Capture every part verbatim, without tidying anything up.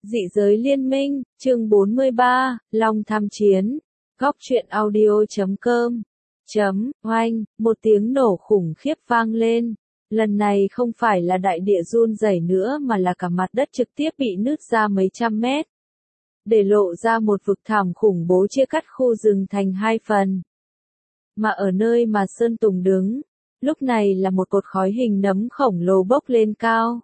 Dị giới liên minh, chương bốn mươi ba, Long tham chiến. Góc truyện audio chấm com. Chấm, oanh, một tiếng nổ khủng khiếp vang lên. Lần này không phải là đại địa run rẩy nữa mà là cả mặt đất trực tiếp bị nứt ra mấy trăm mét. Để lộ ra một vực thảm khủng bố chia cắt khu rừng thành hai phần. Mà ở nơi mà Sơn Tùng đứng, lúc này là một cột khói hình nấm khổng lồ bốc lên cao.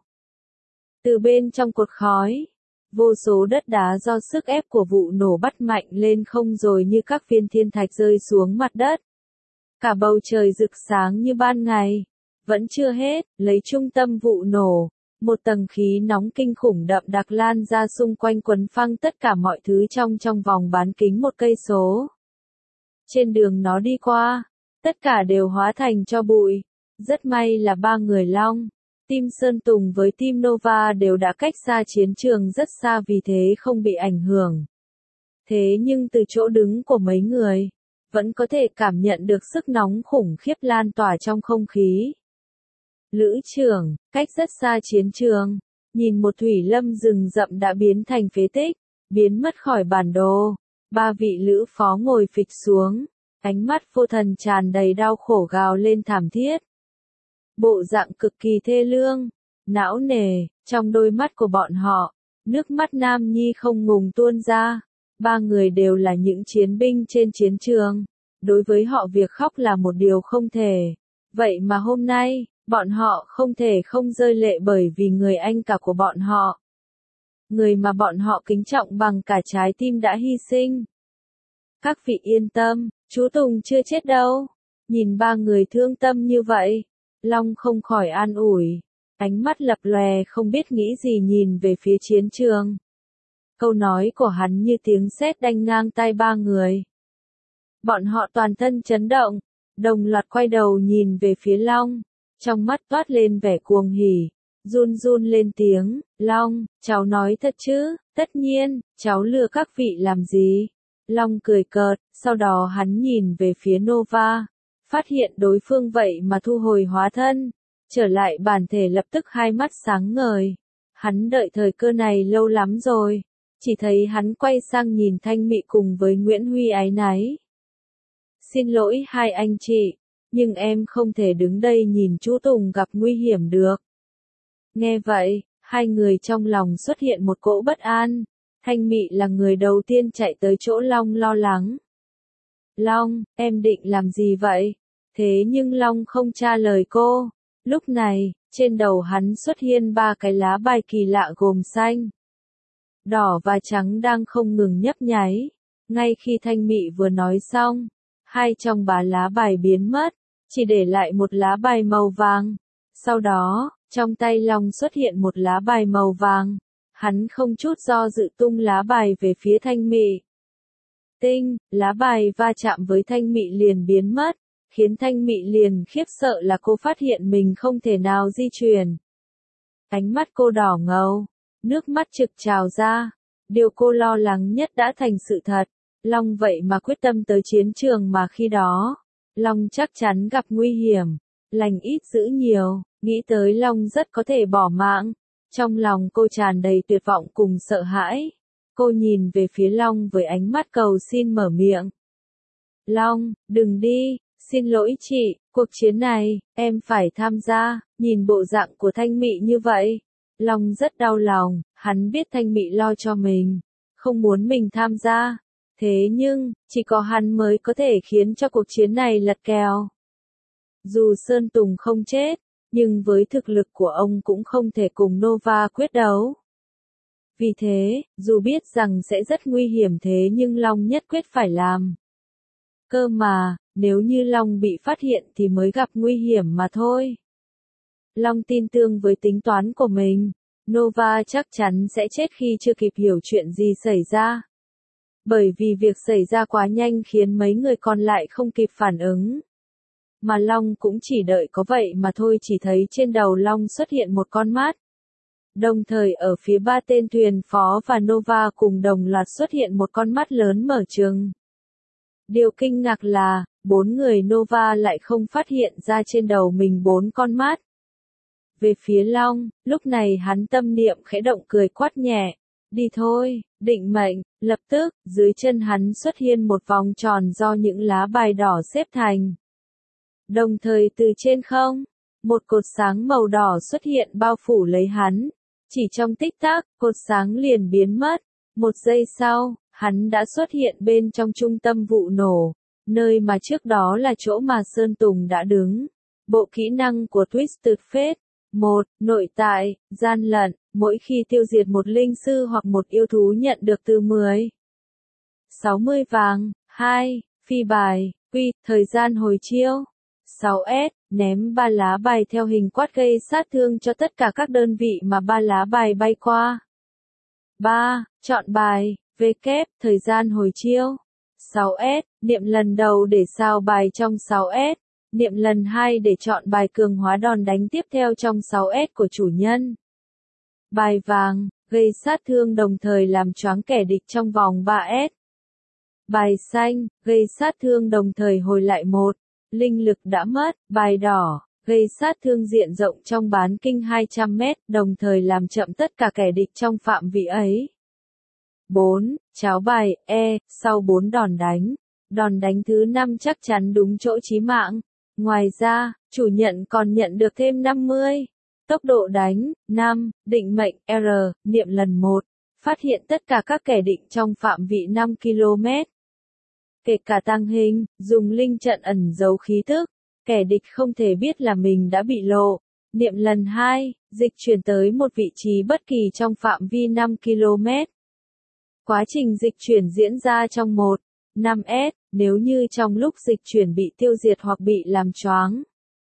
Từ bên trong cột khói, vô số đất đá do sức ép của vụ nổ bắt mạnh lên không rồi như các viên thiên thạch rơi xuống mặt đất. Cả bầu trời rực sáng như ban ngày. Vẫn chưa hết, lấy trung tâm vụ nổ, một tầng khí nóng kinh khủng đậm đặc lan ra xung quanh quấn phăng tất cả mọi thứ trong trong vòng bán kính một cây số. Trên đường nó đi qua, tất cả đều hóa thành tro bụi. Rất may là ba người Long, team Sơn Tùng với team Nova đều đã cách xa chiến trường rất xa vì thế không bị ảnh hưởng. Thế nhưng từ chỗ đứng của mấy người, vẫn có thể cảm nhận được sức nóng khủng khiếp lan tỏa trong không khí. Lữ trưởng, cách rất xa chiến trường, nhìn một thủy lâm rừng rậm đã biến thành phế tích, biến mất khỏi bản đồ. Ba vị lữ phó ngồi phịch xuống, ánh mắt vô thần tràn đầy đau khổ gào lên thảm thiết. Bộ dạng cực kỳ thê lương, não nề, trong đôi mắt của bọn họ, nước mắt nam nhi không ngừng tuôn ra. Ba người đều là những chiến binh trên chiến trường, đối với họ việc khóc là một điều không thể. Vậy mà hôm nay, bọn họ không thể không rơi lệ bởi vì người anh cả của bọn họ. Người mà bọn họ kính trọng bằng cả trái tim đã hy sinh. Các vị yên tâm, chú Tùng chưa chết đâu. Nhìn ba người thương tâm như vậy, Long không khỏi an ủi. Ánh mắt lập lòe không biết nghĩ gì nhìn về phía chiến trường. Câu nói của hắn như tiếng sét đanh ngang tai ba người. Bọn họ toàn thân chấn động, đồng loạt quay đầu nhìn về phía Long. Trong mắt toát lên vẻ cuồng hỉ, run run lên tiếng, Long, cháu nói thật chứ, tất nhiên, cháu lừa các vị làm gì? Long cười cợt, sau đó hắn nhìn về phía Nova, phát hiện đối phương vậy mà thu hồi hóa thân, trở lại bản thể lập tức hai mắt sáng ngời. Hắn đợi thời cơ này lâu lắm rồi, chỉ thấy hắn quay sang nhìn Thanh Mị cùng với Nguyễn Huy áy náy. Xin lỗi hai anh chị. Nhưng em không thể đứng đây nhìn chú Tùng gặp nguy hiểm được. Nghe vậy, hai người trong lòng xuất hiện một cỗ bất an. Thanh Mị là người đầu tiên chạy tới chỗ Long lo lắng. Long, em định làm gì vậy? Thế nhưng Long không trả lời cô. Lúc này, trên đầu hắn xuất hiện ba cái lá bài kỳ lạ gồm xanh, đỏ và trắng đang không ngừng nhấp nháy. Ngay khi Thanh Mị vừa nói xong, hai trong ba lá bài biến mất. Chỉ để lại một lá bài màu vàng. Sau đó, trong tay Long xuất hiện một lá bài màu vàng. Hắn không chút do dự tung lá bài về phía Thanh Mị. Tinh, lá bài va chạm với Thanh Mị liền biến mất, khiến Thanh Mị liền khiếp sợ là cô phát hiện mình không thể nào di chuyển. Ánh mắt cô đỏ ngầu, nước mắt trực trào ra. Điều cô lo lắng nhất đã thành sự thật. Long vậy mà quyết tâm tới chiến trường mà khi đó, Long chắc chắn gặp nguy hiểm, lành ít dữ nhiều, nghĩ tới Long rất có thể bỏ mạng. Trong lòng cô tràn đầy tuyệt vọng cùng sợ hãi. Cô nhìn về phía Long với ánh mắt cầu xin mở miệng. Long, đừng đi, xin lỗi chị, cuộc chiến này, em phải tham gia. Nhìn bộ dạng của Thanh Mị như vậy, Long rất đau lòng, hắn biết Thanh Mị lo cho mình, không muốn mình tham gia. Thế nhưng, chỉ có hắn mới có thể khiến cho cuộc chiến này lật kèo. Dù Sơn Tùng không chết, nhưng với thực lực của ông cũng không thể cùng Nova quyết đấu. Vì thế, dù biết rằng sẽ rất nguy hiểm thế nhưng Long nhất quyết phải làm. Cơ mà, nếu như Long bị phát hiện thì mới gặp nguy hiểm mà thôi. Long tin tưởng với tính toán của mình, Nova chắc chắn sẽ chết khi chưa kịp hiểu chuyện gì xảy ra. Bởi vì việc xảy ra quá nhanh khiến mấy người còn lại không kịp phản ứng. Mà Long cũng chỉ đợi có vậy mà thôi, chỉ thấy trên đầu Long xuất hiện một con mắt. Đồng thời ở phía ba tên thuyền phó và Nova cùng đồng loạt xuất hiện một con mắt lớn mở trừng. Điều kinh ngạc là, bốn người Nova lại không phát hiện ra trên đầu mình bốn con mắt. Về phía Long, lúc này hắn tâm niệm khẽ động cười quát nhẹ. Đi thôi, định mệnh, lập tức, dưới chân hắn xuất hiện một vòng tròn do những lá bài đỏ xếp thành. Đồng thời từ trên không, một cột sáng màu đỏ xuất hiện bao phủ lấy hắn. Chỉ trong tích tắc, cột sáng liền biến mất. Một giây sau, hắn đã xuất hiện bên trong trung tâm vụ nổ, nơi mà trước đó là chỗ mà Sơn Tùng đã đứng. Bộ kỹ năng của Twisted Fate. một. Nội tại, gian lận, mỗi khi tiêu diệt một linh sư hoặc một yêu thú nhận được từ mười. sáu mươi vàng. hai. Phi bài, quy, thời gian hồi chiêu. sáu S. Ném ba lá bài theo hình quát gây sát thương cho tất cả các đơn vị mà ba lá bài bay qua. ba. Chọn bài, V kép, thời gian hồi chiêu. sáu S. Niệm lần đầu để sao bài trong sáu S. Niệm lần hai để chọn bài cường hóa đòn đánh tiếp theo trong sáu S của chủ nhân. Bài vàng, gây sát thương đồng thời làm choáng kẻ địch trong vòng ba S. Bài xanh, gây sát thương đồng thời hồi lại một. Linh lực đã mất. Bài đỏ, gây sát thương diện rộng trong bán kinh hai trăm mét, đồng thời làm chậm tất cả kẻ địch trong phạm vi ấy. bốn. Cháo bài, E, sau bốn đòn đánh. Đòn đánh thứ năm chắc chắn đúng chỗ chí mạng. Ngoài ra, chủ nhận còn nhận được thêm năm mươi. Tốc độ đánh, năm, định mệnh, R, niệm lần một. Phát hiện tất cả các kẻ địch trong phạm vị năm ki lô mét. Kể cả tăng hình, dùng linh trận ẩn giấu khí tức. Kẻ địch không thể biết là mình đã bị lộ. Niệm lần hai, dịch chuyển tới một vị trí bất kỳ trong phạm vi năm ki lô mét. Quá trình dịch chuyển diễn ra trong một, năm S, nếu như trong lúc dịch chuyển bị tiêu diệt hoặc bị làm choáng,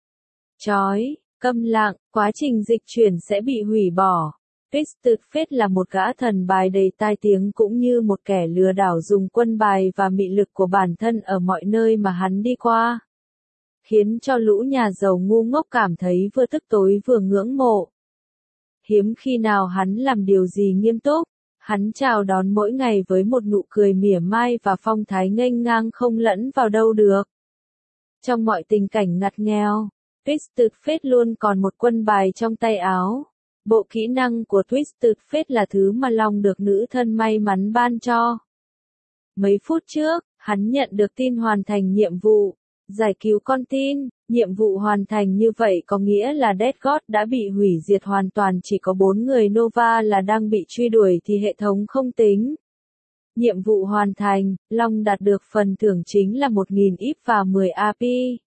chói, câm lặng, quá trình dịch chuyển sẽ bị hủy bỏ. Twisted Fate là một gã thần bài đầy tai tiếng cũng như một kẻ lừa đảo dùng quân bài và mị lực của bản thân ở mọi nơi mà hắn đi qua. Khiến cho lũ nhà giàu ngu ngốc cảm thấy vừa tức tối vừa ngưỡng mộ. Hiếm khi nào hắn làm điều gì nghiêm túc. Hắn chào đón mỗi ngày với một nụ cười mỉa mai và phong thái nghênh ngang không lẫn vào đâu được. Trong mọi tình cảnh ngặt nghèo, Twisted Fate luôn còn một quân bài trong tay áo. Bộ kỹ năng của Twisted Fate là thứ mà Long được nữ thân may mắn ban cho. Mấy phút trước, hắn nhận được tin hoàn thành nhiệm vụ, giải cứu con tin. Nhiệm vụ hoàn thành như vậy có nghĩa là Death God đã bị hủy diệt hoàn toàn, chỉ có bốn người Nova là đang bị truy đuổi thì hệ thống không tính. Nhiệm vụ hoàn thành, Long đạt được phần thưởng chính là một nghìn i pê và mười a pê.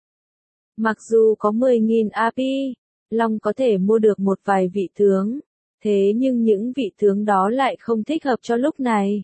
Mặc dù có mười nghìn a pê, Long có thể mua được một vài vị tướng, thế nhưng những vị tướng đó lại không thích hợp cho lúc này.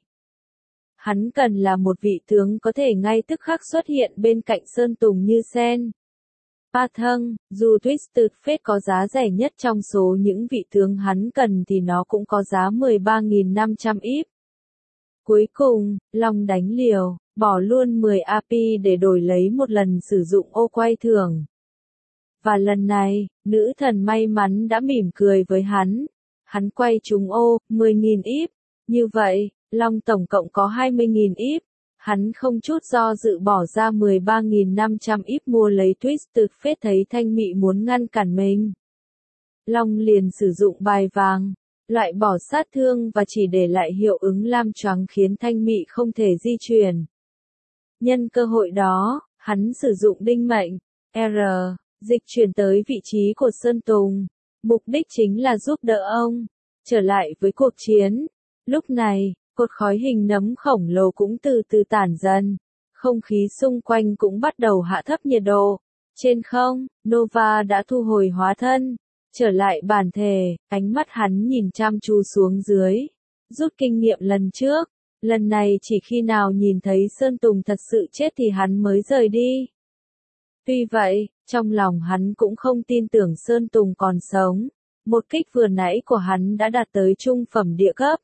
Hắn cần là một vị tướng có thể ngay tức khắc xuất hiện bên cạnh Sơn Tùng như Sen. Ba Thân, dù Twisted Fate có giá rẻ nhất trong số những vị tướng hắn cần thì nó cũng có giá mười ba nghìn năm trăm i pê. Cuối cùng, Long đánh liều, bỏ luôn mười a pê để đổi lấy một lần sử dụng ô quay thưởng. Và lần này, nữ thần may mắn đã mỉm cười với hắn. Hắn quay trúng ô, mười nghìn i pê. Như vậy, Long tổng cộng có hai mươi nghìn i pê. Hắn không chút do dự bỏ ra mười ba nghìn năm trăm i pê mua lấy Twisted Fate, thấy Thanh Mị muốn ngăn cản mình. Long liền sử dụng bài vàng, loại bỏ sát thương và chỉ để lại hiệu ứng lam choáng khiến Thanh Mị không thể di chuyển. Nhân cơ hội đó, hắn sử dụng đinh mệnh, R, dịch chuyển tới vị trí của Sơn Tùng. Mục đích chính là giúp đỡ ông trở lại với cuộc chiến. Lúc này, cột khói hình nấm khổng lồ cũng từ từ tản dần. Không khí xung quanh cũng bắt đầu hạ thấp nhiệt độ. Trên không, Nova đã thu hồi hóa thân, trở lại bản thể, ánh mắt hắn nhìn chăm chú xuống dưới. Rút kinh nghiệm lần trước, lần này chỉ khi nào nhìn thấy Sơn Tùng thật sự chết thì hắn mới rời đi. Tuy vậy, trong lòng hắn cũng không tin tưởng Sơn Tùng còn sống. Một kích vừa nãy của hắn đã đạt tới trung phẩm địa cấp.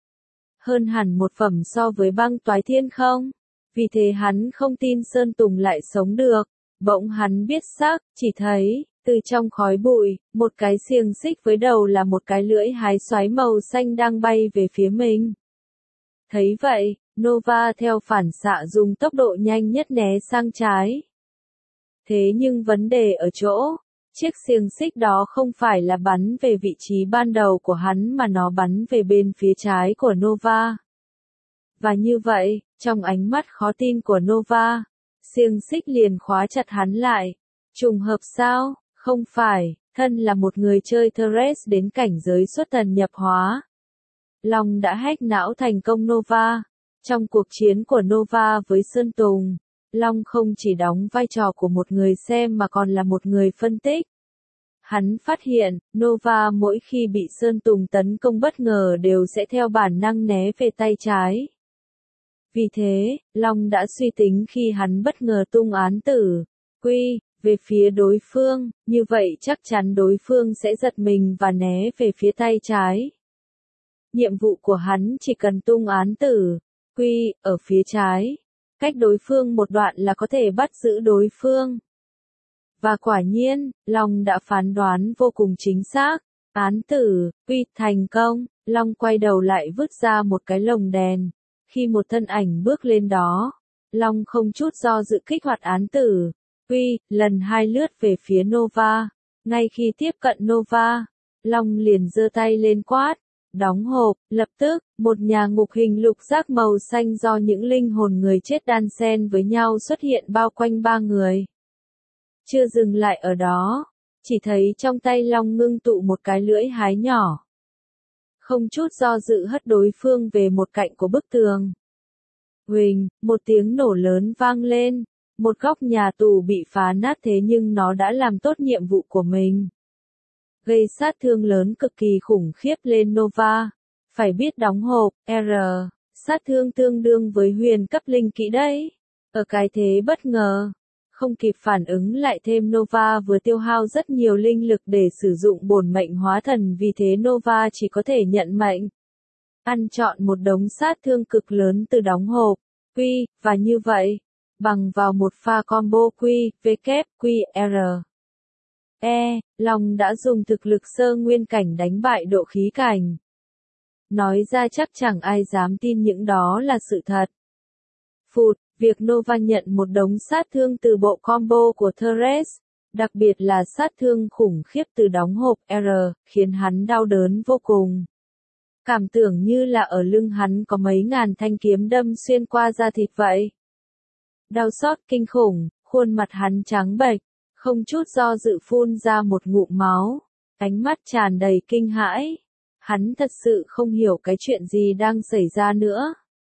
Hơn hẳn một phẩm so với băng toái thiên không? Vì thế hắn không tin Sơn Tùng lại sống được. Bỗng hắn biết xác, chỉ thấy, từ trong khói bụi, một cái xiềng xích với đầu là một cái lưỡi hái xoáy màu xanh đang bay về phía mình. Thấy vậy, Nova theo phản xạ dùng tốc độ nhanh nhất né sang trái. Thế nhưng vấn đề ở chỗ, Chiếc xiềng xích đó không phải là bắn về vị trí ban đầu của hắn mà nó bắn về bên phía trái của Nova. Và như vậy, trong ánh mắt khó tin của Nova, xiềng xích liền khóa chặt hắn lại. Trùng hợp sao? Không phải, thân là một người chơi Thresh đến cảnh giới xuất thần nhập hóa. Long đã hack não thành công Nova. Trong cuộc chiến của Nova với Sơn Tùng, Long không chỉ đóng vai trò của một người xem mà còn là một người phân tích. Hắn phát hiện, Nova mỗi khi bị Sơn Tùng tấn công bất ngờ đều sẽ theo bản năng né về tay trái. Vì thế, Long đã suy tính khi hắn bất ngờ tung án tử, quy, về phía đối phương, như vậy chắc chắn đối phương sẽ giật mình và né về phía tay trái. Nhiệm vụ của hắn chỉ cần tung án tử, quy, ở phía trái. Cách đối phương một đoạn là có thể bắt giữ đối phương. Và quả nhiên, Long đã phán đoán vô cùng chính xác. Án tử, quy, thành công. Long quay đầu lại vứt ra một cái lồng đèn. Khi một thân ảnh bước lên đó, Long không chút do dự kích hoạt án tử, quy, lần hai lướt về phía Nova. Ngay khi tiếp cận Nova, Long liền giơ tay lên quát. Đóng hộp, lập tức, một nhà ngục hình lục giác màu xanh do những linh hồn người chết đan xen với nhau xuất hiện bao quanh ba người. Chưa dừng lại ở đó, chỉ thấy trong tay Long ngưng tụ một cái lưỡi hái nhỏ. Không chút do dự hất đối phương về một cạnh của bức tường. Huỳnh, một tiếng nổ lớn vang lên, một góc nhà tù bị phá nát thế nhưng nó đã làm tốt nhiệm vụ của mình. Gây sát thương lớn cực kỳ khủng khiếp lên Nova. Phải biết đóng hộp, R, sát thương tương đương với huyền cấp linh kỹ đấy. Ở cái thế bất ngờ, không kịp phản ứng lại thêm Nova vừa tiêu hao rất nhiều linh lực để sử dụng bổn mệnh hóa thần vì thế Nova chỉ có thể nhận mệnh. Ăn trọn một đống sát thương cực lớn từ đóng hộp, Q, và như vậy, bằng vào một pha combo Q, W, Q, R. E, Long đã dùng thực lực sơ nguyên cảnh đánh bại độ khí cảnh. Nói ra chắc chẳng ai dám tin những đó là sự thật. Phụt, việc Nova nhận một đống sát thương từ bộ combo của Thresh, đặc biệt là sát thương khủng khiếp từ đóng hộp R, khiến hắn đau đớn vô cùng. Cảm tưởng như là ở lưng hắn có mấy ngàn thanh kiếm đâm xuyên qua da thịt vậy. Đau xót kinh khủng, khuôn mặt hắn trắng bệch, không chút do dự phun ra một ngụm máu, ánh mắt tràn đầy kinh hãi. Hắn thật sự không hiểu cái chuyện gì đang xảy ra nữa.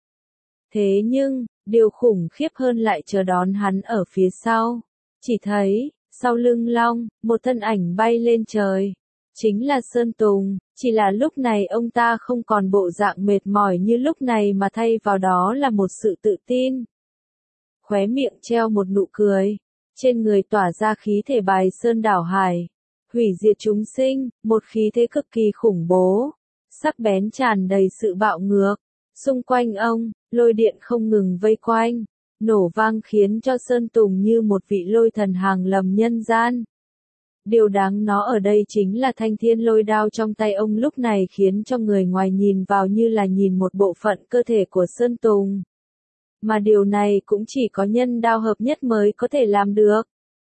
Thế nhưng, điều khủng khiếp hơn lại chờ đón hắn ở phía sau. Chỉ thấy, sau lưng Long, một thân ảnh bay lên trời. Chính là Sơn Tùng, chỉ là lúc này ông ta không còn bộ dạng mệt mỏi như lúc này mà thay vào đó là một sự tự tin. Khóe miệng treo một nụ cười, trên người tỏa ra khí thể bài sơn đảo hải, hủy diệt chúng sinh, một khí thế cực kỳ khủng bố, sắc bén tràn đầy sự bạo ngược. Xung quanh ông, lôi điện không ngừng vây quanh, nổ vang khiến cho Sơn Tùng như một vị lôi thần hàng lầm nhân gian. Điều đáng nó ở đây chính là thanh thiên lôi đao trong tay ông lúc này khiến cho người ngoài nhìn vào như là nhìn một bộ phận cơ thể của Sơn Tùng. Mà điều này cũng chỉ có nhân đao hợp nhất mới có thể làm được.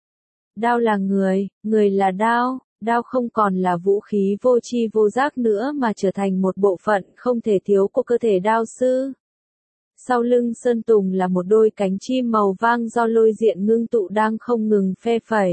Đao là người, người là đao, đao không còn là vũ khí vô tri vô giác nữa mà trở thành một bộ phận không thể thiếu của cơ thể đao sư. Sau lưng Sơn Tùng là một đôi cánh chim màu vàng do lôi diện ngưng tụ đang không ngừng phe phẩy.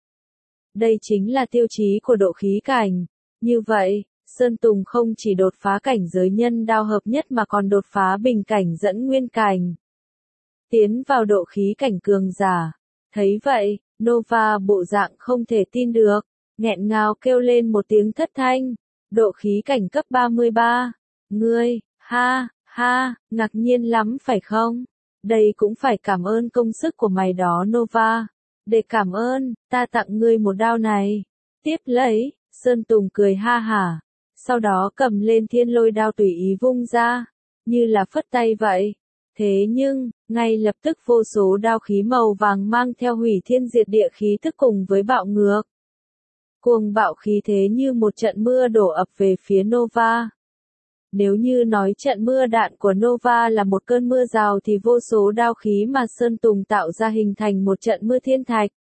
Đây chính là tiêu chí của độ khí cảnh. Như vậy, Sơn Tùng không chỉ đột phá cảnh giới nhân đao hợp nhất mà còn đột phá bình cảnh dẫn nguyên cảnh. Tiến vào độ khí cảnh cường giả. Thấy vậy, Nova bộ dạng không thể tin được, nghẹn ngào kêu lên một tiếng thất thanh. Độ khí cảnh cấp ba mươi ba. Ngươi, ha, ha, ngạc nhiên lắm phải không? Đây cũng phải cảm ơn công sức của mày đó Nova. Để cảm ơn, ta tặng ngươi một đao này. Tiếp lấy, Sơn Tùng cười ha hả. Sau đó cầm lên thiên lôi đao tùy ý vung ra, như là phất tay vậy. Thế nhưng, ngay lập tức vô số đao khí màu vàng mang theo hủy thiên diệt địa khí thức cùng với bạo ngược. Cuồng bạo khí thế như một trận mưa đổ ập về phía Nova. Nếu như nói trận mưa đạn của Nova là một cơn mưa rào thì vô số đao khí mà Sơn Tùng tạo ra hình thành một trận mưa thiên thạch.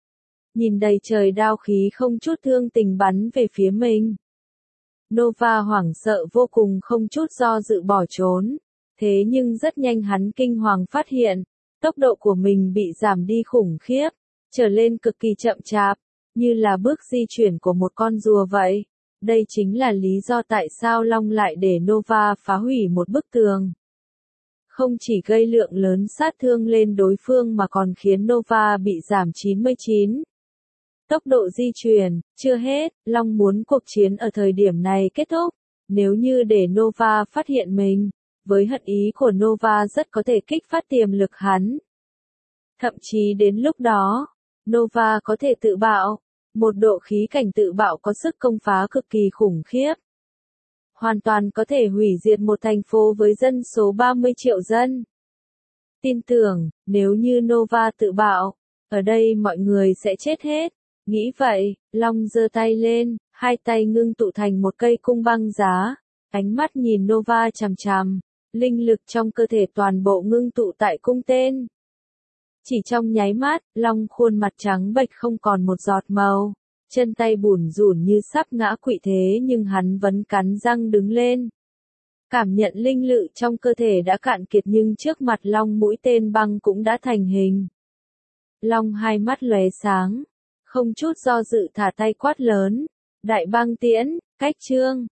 nhìn đầy trời đao khí không chút thương tình bắn về phía mình. Nova hoảng sợ vô cùng không chút do dự bỏ trốn. Thế nhưng rất nhanh hắn kinh hoàng phát hiện, tốc độ của mình bị giảm đi khủng khiếp, trở lên cực kỳ chậm chạp, như là bước di chuyển của một con rùa vậy. Đây chính là lý do tại sao Long lại để Nova phá hủy một bức tường. Không chỉ gây lượng lớn sát thương lên đối phương mà còn khiến Nova bị giảm chín mươi chín. Tốc độ di chuyển, chưa hết, Long muốn cuộc chiến ở thời điểm này kết thúc. Nếu như để Nova phát hiện mình, với hận ý của Nova rất có thể kích phát tiềm lực hắn. Thậm chí đến lúc đó, Nova có thể tự bạo, một độ khí cảnh tự bạo có sức công phá cực kỳ khủng khiếp. Hoàn toàn có thể hủy diệt một thành phố với dân số ba mươi triệu dân. Tin tưởng, nếu như Nova tự bạo, ở đây mọi người sẽ chết hết. Nghĩ vậy, Long giơ tay lên, hai tay ngưng tụ thành một cây cung băng giá, ánh mắt nhìn Nova chằm chằm, linh lực trong cơ thể toàn bộ ngưng tụ tại cung tên. Chỉ trong nháy mắt, Long khuôn mặt trắng bệch không còn một giọt màu, chân tay bủn rủn như sắp ngã quỵ thế nhưng hắn vẫn cắn răng đứng lên. Cảm nhận linh lực trong cơ thể đã cạn kiệt nhưng trước mặt Long mũi tên băng cũng đã thành hình. Long hai mắt lóe sáng, không chút do dự thả tay quát lớn, đại băng tiễn, cách chương.